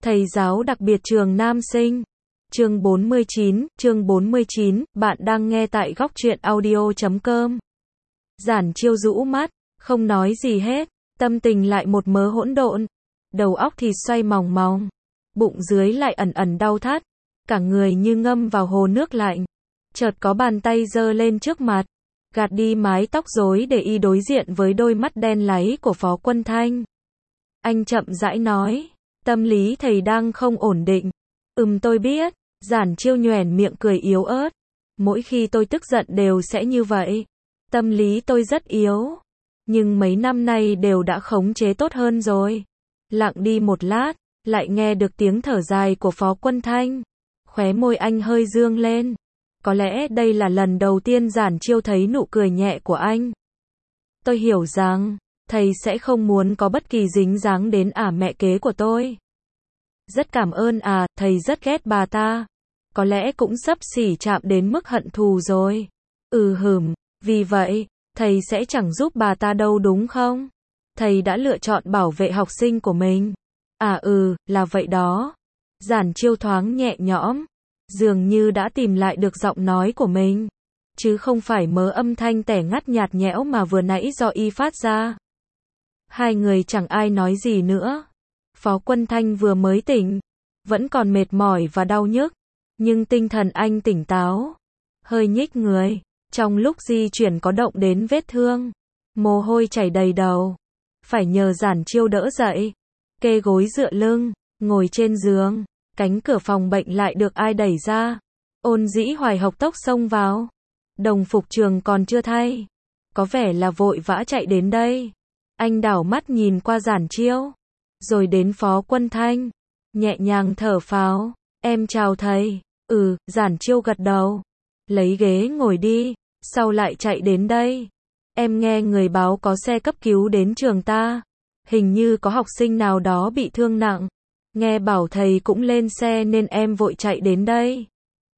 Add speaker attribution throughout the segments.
Speaker 1: Thầy giáo đặc biệt trường nam sinh. Chương 49, bạn đang nghe tại góc truyện audio.com. Giản Chiêu rũ mắt, không nói gì hết, tâm tình lại một mớ hỗn độn. Đầu óc thì xoay mòng mòng, bụng dưới lại ẩn ẩn đau thắt, cả người như ngâm vào hồ nước lạnh. Chợt có bàn tay giơ lên trước mặt, gạt đi mái tóc rối để y đối diện với đôi mắt đen láy của Phó Quân Thanh. Anh chậm rãi nói, tâm lý thầy đang không ổn định. Tôi biết. Giản Chiêu nhoẻn miệng cười yếu ớt. Mỗi khi tôi tức giận đều sẽ như vậy. Tâm lý tôi rất yếu. Nhưng mấy năm nay đều đã khống chế tốt hơn rồi. Lặng đi một lát, lại nghe được tiếng thở dài của Phó Quân Thanh. Khóe môi anh hơi dương lên. Có lẽ đây là lần đầu tiên Giản Chiêu thấy nụ cười nhẹ của anh. Tôi hiểu rằng, thầy sẽ không muốn có bất kỳ dính dáng đến mẹ kế của tôi. Rất cảm ơn thầy rất ghét bà ta. Có lẽ cũng xấp xỉ chạm đến mức hận thù rồi. Vì vậy, thầy sẽ chẳng giúp bà ta đâu đúng không? Thầy đã lựa chọn bảo vệ học sinh của mình. Là vậy đó. Giản Chiêu thoáng nhẹ nhõm, dường như đã tìm lại được giọng nói của mình, chứ không phải mớ âm thanh tẻ ngắt nhạt nhẽo mà vừa nãy do y phát ra. Hai người chẳng ai nói gì nữa. Phó Quân Thanh vừa mới tỉnh, vẫn còn mệt mỏi và đau nhức, nhưng tinh thần anh tỉnh táo, hơi nhích người, trong lúc di chuyển có động đến vết thương, mồ hôi chảy đầy đầu, phải nhờ Giản Chiêu đỡ dậy, kê gối dựa lưng, ngồi trên giường, cánh cửa phòng bệnh lại được ai đẩy ra. Ôn Dĩ Hoài hộc tốc xông vào, đồng phục trường còn chưa thay, có vẻ là vội vã chạy đến đây. Anh đảo mắt nhìn qua Giản Chiêu, rồi đến Phó Quân Thanh, nhẹ nhàng thở phào, em chào thầy. Giản Chiêu gật đầu, lấy ghế ngồi đi, sau lại chạy đến đây. Em nghe người báo có xe cấp cứu đến trường ta, hình như có học sinh nào đó bị thương nặng, nghe bảo thầy cũng lên xe nên em vội chạy đến đây.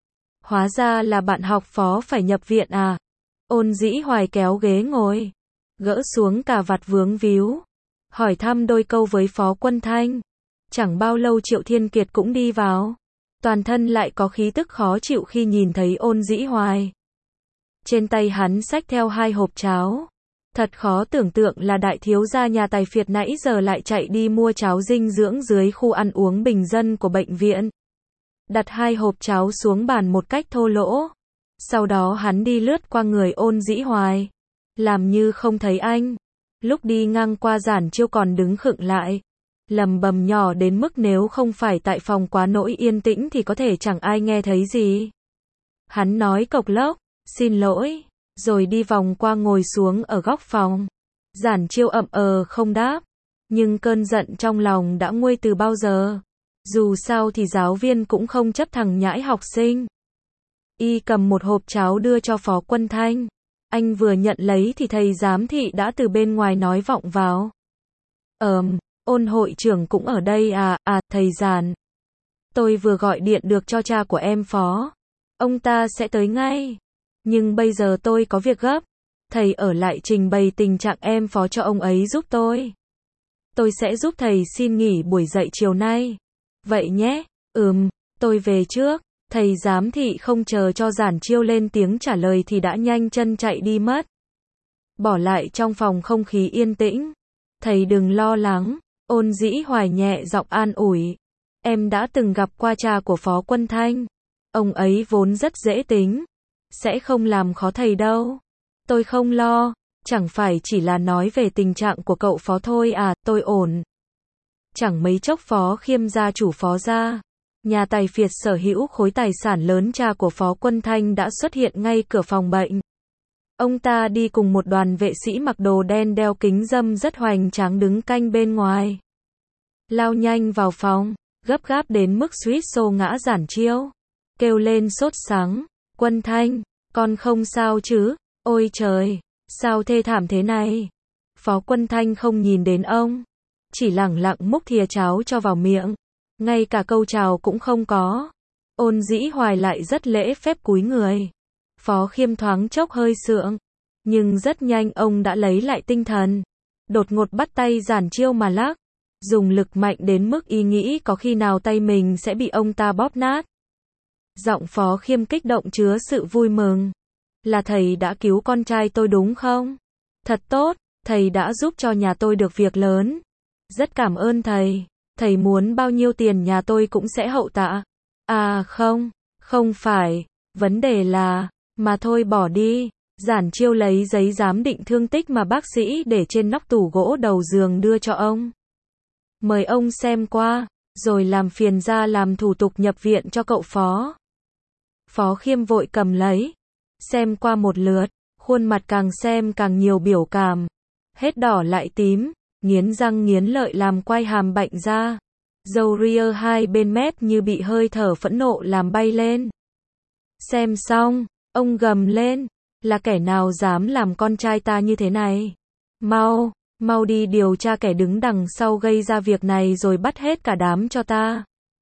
Speaker 1: Hóa ra là bạn học Phó phải nhập viện à? Ôn Dĩ Hoài kéo ghế ngồi, gỡ xuống cà vạt vướng víu, hỏi thăm đôi câu với Phó Quân Thanh. Chẳng bao lâu Triệu Thiên Kiệt cũng đi vào, toàn thân lại có khí tức khó chịu khi nhìn thấy Ôn Dĩ Hoài. Trên tay hắn xách theo 2 hộp cháo. Thật khó tưởng tượng là đại thiếu gia nhà tài phiệt nãy giờ lại chạy đi mua cháo dinh dưỡng dưới khu ăn uống bình dân của bệnh viện. Đặt 2 hộp cháo xuống bàn một cách thô lỗ. Sau đó hắn đi lướt qua người Ôn Dĩ Hoài, làm như không thấy anh. Lúc đi ngang qua Giản Chiêu còn đứng khựng lại, lầm bầm nhỏ đến mức nếu không phải tại phòng quá nỗi yên tĩnh thì có thể chẳng ai nghe thấy gì. Hắn nói cộc lốc, xin lỗi, rồi đi vòng qua ngồi xuống ở góc phòng. Giản Chiêu không đáp, nhưng cơn giận trong lòng đã nguôi từ bao giờ. Dù sao thì giáo viên cũng không chấp thằng nhãi học sinh. Y cầm một hộp cháo đưa cho Phó Quân Thanh. Anh vừa nhận lấy thì thầy giám thị đã từ bên ngoài nói vọng vào. Ôn hội trưởng cũng ở đây thầy Giản. Tôi vừa gọi điện được cho cha của em Phó. Ông ta sẽ tới ngay. Nhưng bây giờ tôi có việc gấp. Thầy ở lại trình bày tình trạng em Phó cho ông ấy giúp tôi. Tôi sẽ giúp thầy xin nghỉ buổi dạy chiều nay. Vậy nhé. Tôi về trước. Thầy giám thị không chờ cho Giản Chiêu lên tiếng trả lời thì đã nhanh chân chạy đi mất. Bỏ lại trong phòng không khí yên tĩnh. Thầy đừng lo lắng. Ôn Dĩ Hoài nhẹ giọng an ủi. Em đã từng gặp qua cha của Phó Quân Thanh. Ông ấy vốn rất dễ tính, sẽ không làm khó thầy đâu. Tôi không lo, chẳng phải chỉ là nói về tình trạng của cậu Phó thôi tôi ổn. Chẳng mấy chốc Phó Khiêm gia chủ Phó gia, nhà tài phiệt sở hữu khối tài sản lớn cha của Phó Quân Thanh đã xuất hiện ngay cửa phòng bệnh. Ông ta đi cùng một đoàn vệ sĩ mặc đồ đen đeo kính râm rất hoành tráng đứng canh bên ngoài. Lao nhanh vào phòng, gấp gáp đến mức suýt xô ngã Giản Chiêu. Kêu lên sốt sắng, Quân Thanh, con không sao chứ? Ôi trời, sao thê thảm thế này? Phó Quân Thanh không nhìn đến ông, chỉ lẳng lặng múc thìa cháo cho vào miệng, ngay cả câu chào cũng không có. Ôn Dĩ Hoài lại rất lễ phép cúi người. Phó Khiêm thoáng chốc hơi sượng, nhưng rất nhanh ông đã lấy lại tinh thần, đột ngột bắt tay Giản Chiêu mà lắc. dùng lực mạnh đến mức ý nghĩ có khi nào tay mình sẽ bị ông ta bóp nát. Giọng Phó Khiêm kích động chứa sự vui mừng. Là thầy đã cứu con trai tôi đúng không? Thật tốt, thầy đã giúp cho nhà tôi được việc lớn. Rất cảm ơn thầy. Thầy muốn bao nhiêu tiền nhà tôi cũng sẽ hậu tạ. À không, không phải. Vấn đề là, mà thôi bỏ đi. Giản Chiêu lấy giấy giám định thương tích mà bác sĩ để trên nóc tủ gỗ đầu giường đưa cho ông. Mời ông xem qua, rồi làm phiền ra làm thủ tục nhập viện cho cậu Phó. Phó Khiêm vội cầm lấy, xem qua một lượt, khuôn mặt càng xem càng nhiều biểu cảm. Hết đỏ lại tím, nghiến răng nghiến lợi làm quai hàm bạnh ra. Râu ria hai bên mép như bị hơi thở phẫn nộ làm bay lên. Xem xong, ông gầm lên, là kẻ nào dám làm con trai ta như thế này? Mau, mau đi điều tra kẻ đứng đằng sau gây ra việc này rồi bắt hết cả đám cho ta.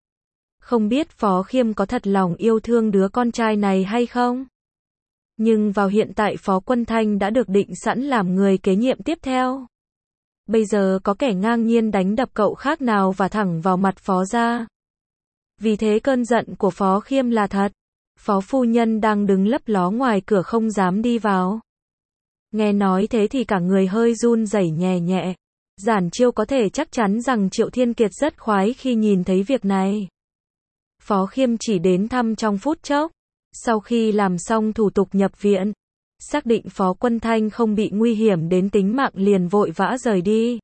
Speaker 1: Không biết Phó Khiêm có thật lòng yêu thương đứa con trai này hay không? Nhưng vào hiện tại Phó Quân Thanh đã được định sẵn làm người kế nhiệm tiếp theo. Bây giờ có kẻ ngang nhiên đánh đập cậu khác nào và thẳng vào mặt Phó gia. Vì thế cơn giận của Phó Khiêm là thật. Phó phu nhân đang đứng lấp ló ngoài cửa không dám đi vào. Nghe nói thế thì cả người hơi run rẩy nhẹ nhẹ. Giản Chiêu có thể chắc chắn rằng Triệu Thiên Kiệt rất khoái khi nhìn thấy việc này. Phó Khiêm chỉ đến thăm trong phút chốc. Sau khi làm xong thủ tục nhập viện, xác định Phó Quân Thanh không bị nguy hiểm đến tính mạng liền vội vã rời đi.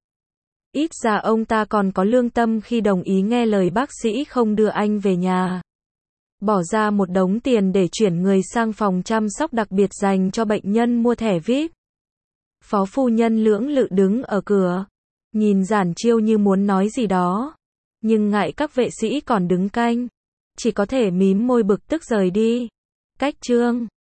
Speaker 1: Ít ra ông ta còn có lương tâm khi đồng ý nghe lời bác sĩ không đưa anh về nhà. Bỏ ra một đống tiền để chuyển người sang phòng chăm sóc đặc biệt dành cho bệnh nhân mua thẻ VIP. Phó phu nhân lưỡng lự đứng ở cửa, nhìn Giản Chiêu như muốn nói gì đó, nhưng ngại các vệ sĩ còn đứng canh, chỉ có thể mím môi bực tức rời đi. Cách chương